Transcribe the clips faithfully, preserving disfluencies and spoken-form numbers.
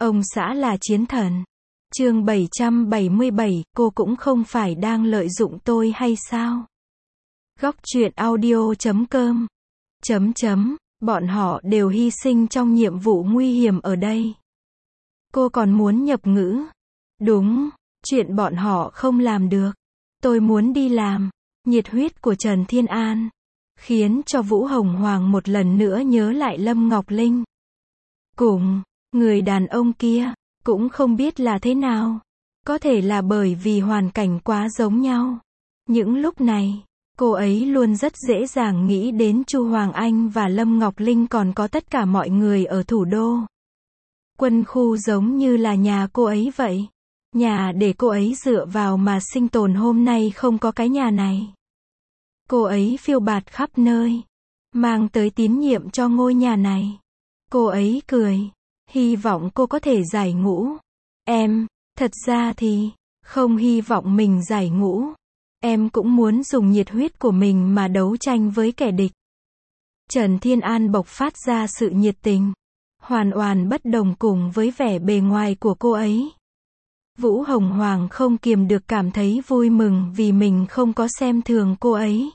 Ông xã là chiến thần. Chương bảy trăm bảy mươi bảy, cô cũng không phải đang lợi dụng tôi hay sao? Góc truyện audio chấm com. Chấm chấm, bọn họ đều hy sinh trong nhiệm vụ nguy hiểm ở đây. Cô còn muốn nhập ngũ. Đúng, chuyện bọn họ không làm được. Tôi muốn đi làm. Nhiệt huyết của Trần Thiên An khiến cho Vũ Hồng Hoàng một lần nữa nhớ lại Lâm Ngọc Linh. Cùng, người đàn ông kia, cũng không biết là thế nào. Có thể là bởi vì hoàn cảnh quá giống nhau. Những lúc này, cô ấy luôn rất dễ dàng nghĩ đến Chu Hoàng Anh và Lâm Ngọc Linh, còn có tất cả mọi người ở thủ đô. Quân khu giống như là nhà cô ấy vậy. Nhà để cô ấy dựa vào mà sinh tồn, hôm nay không có cái nhà này. Cô ấy phiêu bạt khắp nơi, mang tới tín nhiệm cho ngôi nhà này. Cô ấy cười, hy vọng cô có thể giải ngũ. Em, thật ra thì, không hy vọng mình giải ngũ. Em cũng muốn dùng nhiệt huyết của mình mà đấu tranh với kẻ địch. Trần Thiên An bộc phát ra sự nhiệt tình, hoàn toàn bất đồng cùng với vẻ bề ngoài của cô ấy. Vũ Hồng Hoàng không kiềm được cảm thấy vui mừng vì mình không có xem thường cô ấy.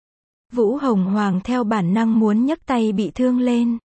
Vũ Hồng Hoàng theo bản năng muốn nhấc tay bị thương lên,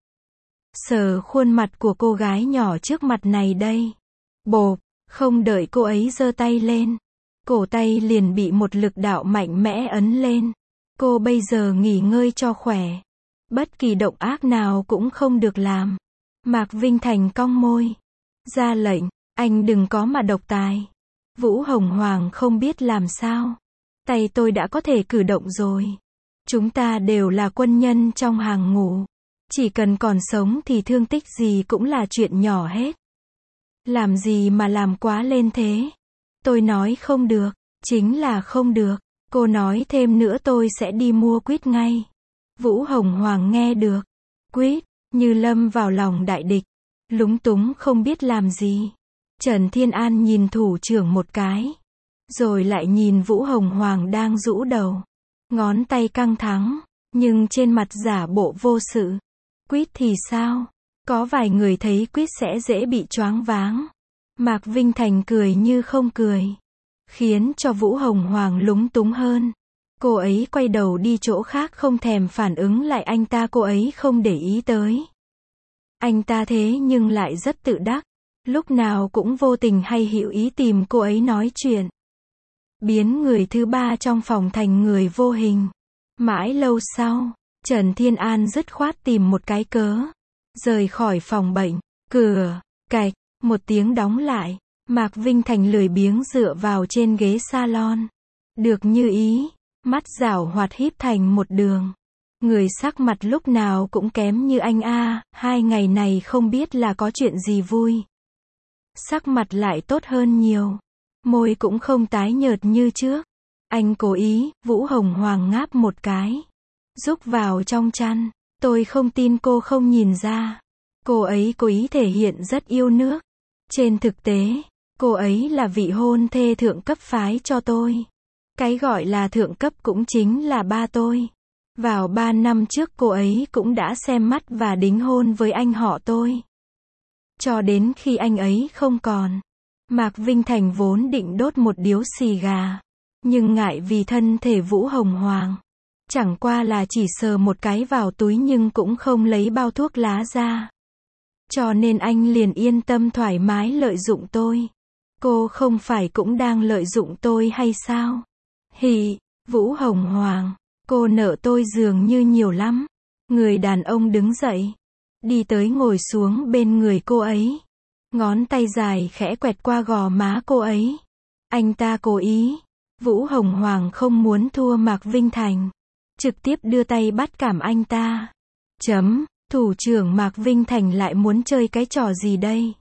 sờ khuôn mặt của cô gái nhỏ trước mặt này đây. Bộp, không đợi cô ấy giơ tay lên, cổ tay liền bị một lực đạo mạnh mẽ ấn lên. Cô bây giờ nghỉ ngơi cho khỏe. Bất kỳ động ác nào cũng không được làm. Mạc Vinh Thành cong môi, ra lệnh, anh đừng có mà độc tài. Vũ Hồng Hoàng không biết làm sao. Tay tôi đã có thể cử động rồi. Chúng ta đều là quân nhân trong hàng ngũ. Chỉ cần còn sống thì thương tích gì cũng là chuyện nhỏ hết. Làm gì mà làm quá lên thế? Tôi nói không được, chính là không được. Cô nói thêm nữa tôi sẽ đi mua quýt ngay. Vũ Hồng Hoàng nghe được. Quýt, như lâm vào lòng đại địch. Lúng túng không biết làm gì. Trần Thiên An nhìn thủ trưởng một cái. Rồi lại nhìn Vũ Hồng Hoàng đang rũ đầu. Ngón tay căng thẳng, nhưng trên mặt giả bộ vô sự. Quýt thì sao? Có vài người thấy quýt sẽ dễ bị choáng váng. Mạc Vinh Thành cười như không cười, khiến cho Vũ Hồng Hoàng lúng túng hơn. Cô ấy quay đầu đi chỗ khác, không thèm phản ứng lại anh ta, cô ấy không để ý tới. Anh ta thế nhưng lại rất tự đắc, lúc nào cũng vô tình hay hữu ý tìm cô ấy nói chuyện. Biến người thứ ba trong phòng thành người vô hình. Mãi lâu sau, Trần Thiên An dứt khoát tìm một cái cớ, rời khỏi phòng bệnh. Cửa, cạch, một tiếng đóng lại. Mạc Vinh Thành lười biếng dựa vào trên ghế salon. Được như ý, mắt giảo hoạt híp thành một đường. Người sắc mặt lúc nào cũng kém như anh a, hai ngày này không biết là có chuyện gì vui. Sắc mặt lại tốt hơn nhiều. Môi cũng không tái nhợt như trước. Anh cố ý. Vũ Hồng Hoàng ngáp một cái, rúc vào trong chăn. Tôi không tin cô không nhìn ra. Cô ấy cố ý thể hiện rất yêu nước. Trên thực tế, cô ấy là vị hôn thê thượng cấp phái cho tôi. Cái gọi là thượng cấp cũng chính là ba tôi. Vào ba năm trước cô ấy cũng đã xem mắt và đính hôn với anh họ tôi. Cho đến khi anh ấy không còn, Mạc Vinh Thành vốn định đốt một điếu xì gà. Nhưng ngại vì thân thể Vũ Hồng Hoàng, chẳng qua là chỉ sờ một cái vào túi nhưng cũng không lấy bao thuốc lá ra. Cho nên anh liền yên tâm thoải mái lợi dụng tôi. Cô không phải cũng đang lợi dụng tôi hay sao? Hì, Vũ Hồng Hoàng, cô nợ tôi dường như nhiều lắm. Người đàn ông đứng dậy, đi tới ngồi xuống bên người cô ấy. Ngón tay dài khẽ quẹt qua gò má cô ấy. Anh ta cố ý. Vũ Hồng Hoàng không muốn thua Mạc Vinh Thành, trực tiếp đưa tay bắt cảm anh ta. Chấm, thủ trưởng Mạc Vinh Thành lại muốn chơi cái trò gì đây?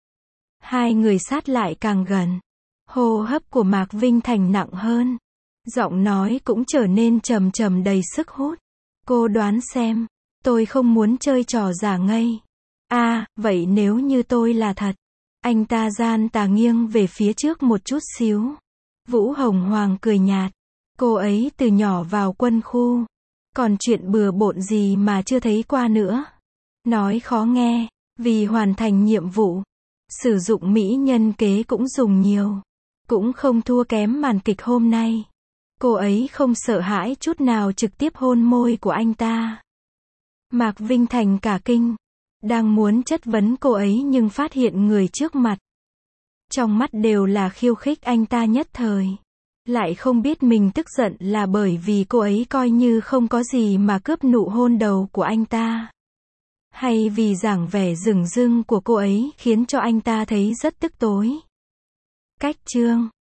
Hai người sát lại càng gần. Hô hấp của Mạc Vinh Thành nặng hơn. Giọng nói cũng trở nên trầm trầm đầy sức hút. Cô đoán xem, tôi không muốn chơi trò giả ngây. À, vậy nếu như tôi là thật? Anh ta gian tà nghiêng về phía trước một chút xíu. Vũ Hồng Hoàng cười nhạt. Cô ấy từ nhỏ vào quân khu. Còn chuyện bừa bộn gì mà chưa thấy qua nữa. Nói khó nghe, vì hoàn thành nhiệm vụ. Sử dụng mỹ nhân kế cũng dùng nhiều. Cũng không thua kém màn kịch hôm nay. Cô ấy không sợ hãi chút nào trực tiếp hôn môi của anh ta. Mạc Vinh Thành cả kinh. Đang muốn chất vấn cô ấy nhưng phát hiện người trước mặt. Trong mắt đều là khiêu khích, anh ta nhất thời. Lại không biết mình tức giận là bởi vì cô ấy coi như không có gì mà cướp nụ hôn đầu của anh ta. Hay vì dáng vẻ dửng dưng của cô ấy khiến cho anh ta thấy rất tức tối. Cách chương